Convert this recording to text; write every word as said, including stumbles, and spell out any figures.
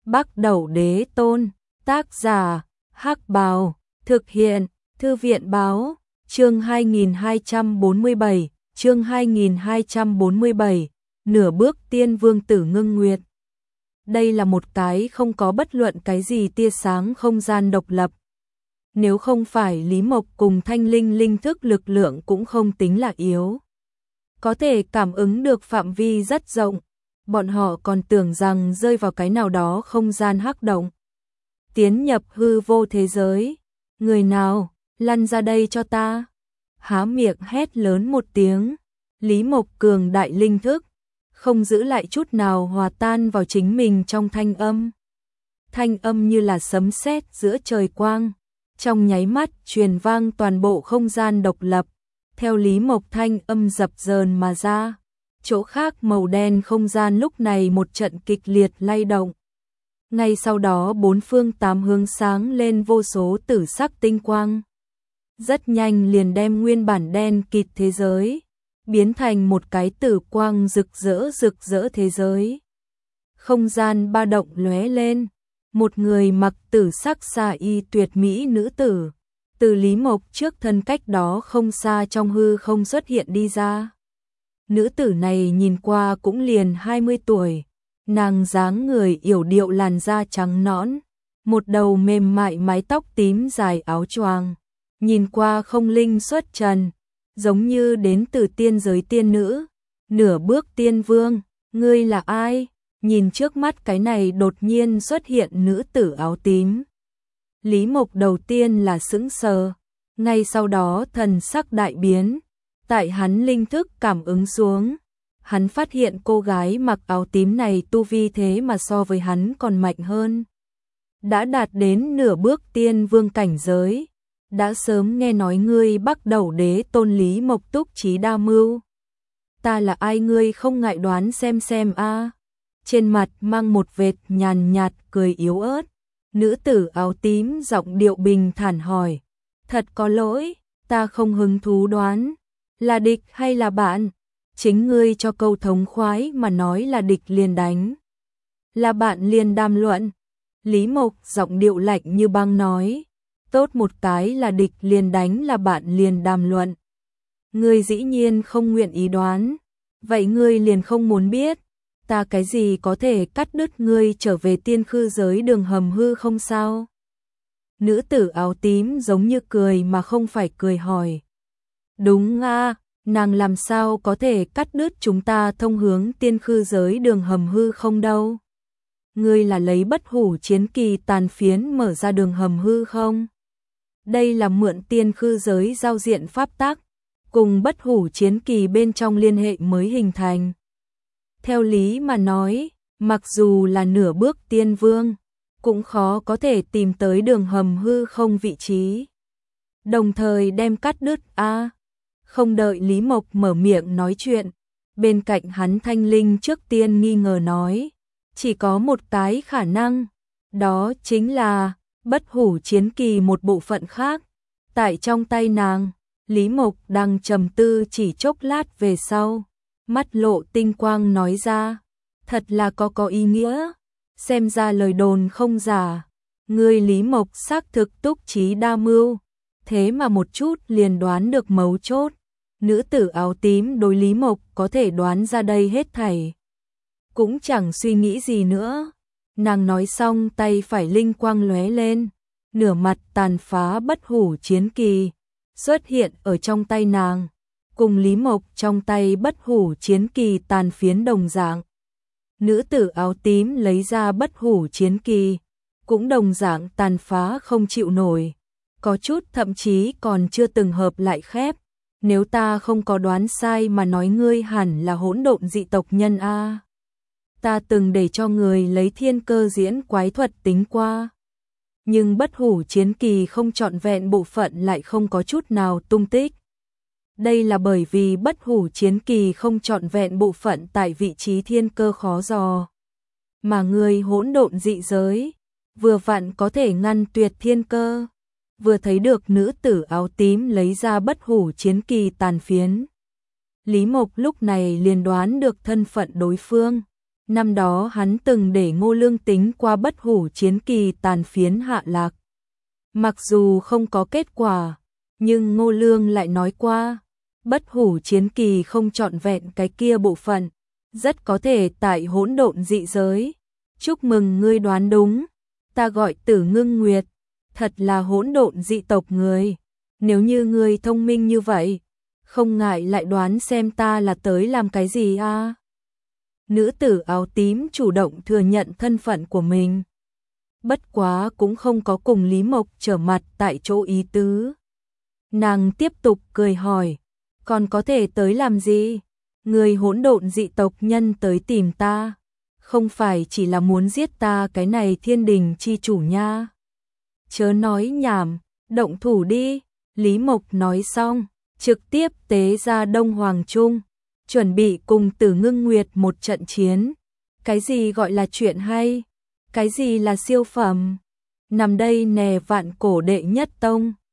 Bắc Đẩu Đế Tôn, tác giả, Hắc Bào, thực hiện, Thư viện báo, chương hai nghìn hai trăm bốn mươi bảy, chương hai nghìn hai trăm bốn mươi bảy, nửa bước tiên vương tử ngưng nguyệt. Đây là một cái không có bất luận cái gì tia sáng không gian độc lập. Nếu không phải Lý Mộc cùng thanh linh linh thức lực lượng cũng không tính là yếu. Có thể cảm ứng được phạm vi rất rộng, bọn họ còn tưởng rằng rơi vào cái nào đó không gian hắc động. Tiến nhập hư vô thế giới, người nào, lăn ra đây cho ta. Há miệng hét lớn một tiếng, Lý Mộc cường đại linh thức, không giữ lại chút nào hòa tan vào chính mình trong thanh âm. Thanh âm như là sấm sét giữa trời quang, trong nháy mắt truyền vang toàn bộ không gian độc lập, theo Lý Mộc thanh âm dập dờn mà ra. Chỗ khác màu đen không gian lúc này một trận kịch liệt lay động. Ngay sau đó bốn phương tám hướng sáng lên vô số tử sắc tinh quang. Rất nhanh liền đem nguyên bản đen kịt thế giới biến thành một cái tử quang rực rỡ rực rỡ thế giới. Không gian ba động lóe lên, một người mặc tử sắc xa y tuyệt mỹ nữ tử từ Lý Mộc trước thân cách đó không xa trong hư không xuất hiện đi ra. Nữ tử này nhìn qua cũng liền hai mươi tuổi, nàng dáng người yểu điệu, làn da trắng nõn, một đầu mềm mại mái tóc tím dài áo choàng, nhìn qua không linh xuất trần, giống như đến từ tiên giới tiên nữ, nửa bước tiên vương. Ngươi là ai? Nhìn trước mắt cái này đột nhiên xuất hiện nữ tử áo tím, Lý Mộc đầu tiên là sững sờ, ngay sau đó thần sắc đại biến. Tại hắn linh thức cảm ứng xuống, hắn phát hiện cô gái mặc áo tím này tu vi thế mà so với hắn còn mạnh hơn. Đã đạt đến nửa bước tiên vương cảnh giới, đã sớm nghe nói ngươi Bắc Đẩu Đế Tôn Lý Mộc túc trí đa mưu. Ta là ai ngươi không ngại đoán xem xem a. Trên mặt mang một vệt nhàn nhạt cười yếu ớt, nữ tử áo tím giọng điệu bình thản hỏi. Thật có lỗi, ta không hứng thú đoán. Là địch hay là bạn? Chính ngươi cho câu thống khoái mà nói là địch liền đánh. Là bạn liền đàm luận. Lý Mộc giọng điệu lạnh như băng nói. Tốt một cái là địch liền đánh, là bạn liền đàm luận. Ngươi dĩ nhiên không nguyện ý đoán. Vậy ngươi liền không muốn biết. Ta cái gì có thể cắt đứt ngươi trở về tiên khư giới đường hầm hư không sao? Nữ tử áo tím giống như cười mà không phải cười hỏi. Đúng a, à, nàng làm sao có thể cắt đứt chúng ta thông hướng tiên khư giới đường hầm hư không đâu? Ngươi là lấy bất hủ chiến kỳ tàn phiến mở ra đường hầm hư không? Đây là mượn tiên khư giới giao diện pháp tắc, cùng bất hủ chiến kỳ bên trong liên hệ mới hình thành. Theo lý mà nói, mặc dù là nửa bước tiên vương, cũng khó có thể tìm tới đường hầm hư không vị trí. Đồng thời đem cắt đứt a. À, không đợi Lý Mộc mở miệng nói chuyện, bên cạnh hắn thanh linh trước tiên nghi ngờ nói, chỉ có một cái khả năng, đó chính là bất hủ chiến kỳ một bộ phận khác tại trong tay nàng. Lý Mộc đang trầm tư chỉ chốc lát về sau, mắt lộ tinh quang nói ra, thật là có có ý nghĩa, xem ra lời đồn không giả, ngươi Lý Mộc xác thực túc trí đa mưu, thế mà một chút liền đoán được mấu chốt. Nữ tử áo tím đối Lý Mộc có thể đoán ra đây hết thảy, cũng chẳng suy nghĩ gì nữa. Nàng nói xong tay phải linh quang lóe lên, nửa mặt tàn phá bất hủ chiến kỳ xuất hiện ở trong tay nàng, cùng Lý Mộc trong tay bất hủ chiến kỳ tàn phiến đồng dạng. Nữ tử áo tím lấy ra bất hủ chiến kỳ, cũng đồng dạng tàn phá không chịu nổi, có chút thậm chí còn chưa từng hợp lại khép. Nếu ta không có đoán sai mà nói ngươi hẳn là hỗn độn dị tộc nhân a. Ta từng để cho người lấy thiên cơ diễn quái thuật tính qua, nhưng bất hủ chiến kỳ không trọn vẹn bộ phận lại không có chút nào tung tích. Đây là bởi vì bất hủ chiến kỳ không trọn vẹn bộ phận tại vị trí thiên cơ khó dò, mà người hỗn độn dị giới vừa vặn có thể ngăn tuyệt thiên cơ. Vừa thấy được nữ tử áo tím lấy ra bất hủ chiến kỳ tàn phiến, Lý Mộc lúc này liền đoán được thân phận đối phương. Năm đó hắn từng để Ngô Lương tính qua bất hủ chiến kỳ tàn phiến hạ lạc. Mặc dù không có kết quả, nhưng Ngô Lương lại nói qua, bất hủ chiến kỳ không trọn vẹn cái kia bộ phận, rất có thể tại hỗn độn dị giới. Chúc mừng ngươi đoán đúng, ta gọi Tử Ngưng Nguyệt, thật là hỗn độn dị tộc người. Nếu như ngươi thông minh như vậy, không ngại lại đoán xem ta là tới làm cái gì a? À? Nữ tử áo tím chủ động thừa nhận thân phận của mình. Bất quá cũng không có cùng Lý Mộc trở mặt tại chỗ ý tứ. Nàng tiếp tục cười hỏi, còn có thể tới làm gì? Người hỗn độn dị tộc nhân tới tìm ta, không phải chỉ là muốn giết ta cái này thiên đình chi chủ nha. Chớ nói nhảm, động thủ đi. Lý Mộc nói xong, trực tiếp tế ra Đông Hoàng Trung, chuẩn bị cùng Tử Ngưng Nguyệt một trận chiến. Cái gì gọi là chuyện hay? Cái gì là siêu phẩm? Nằm đây nè vạn cổ đệ nhất tông.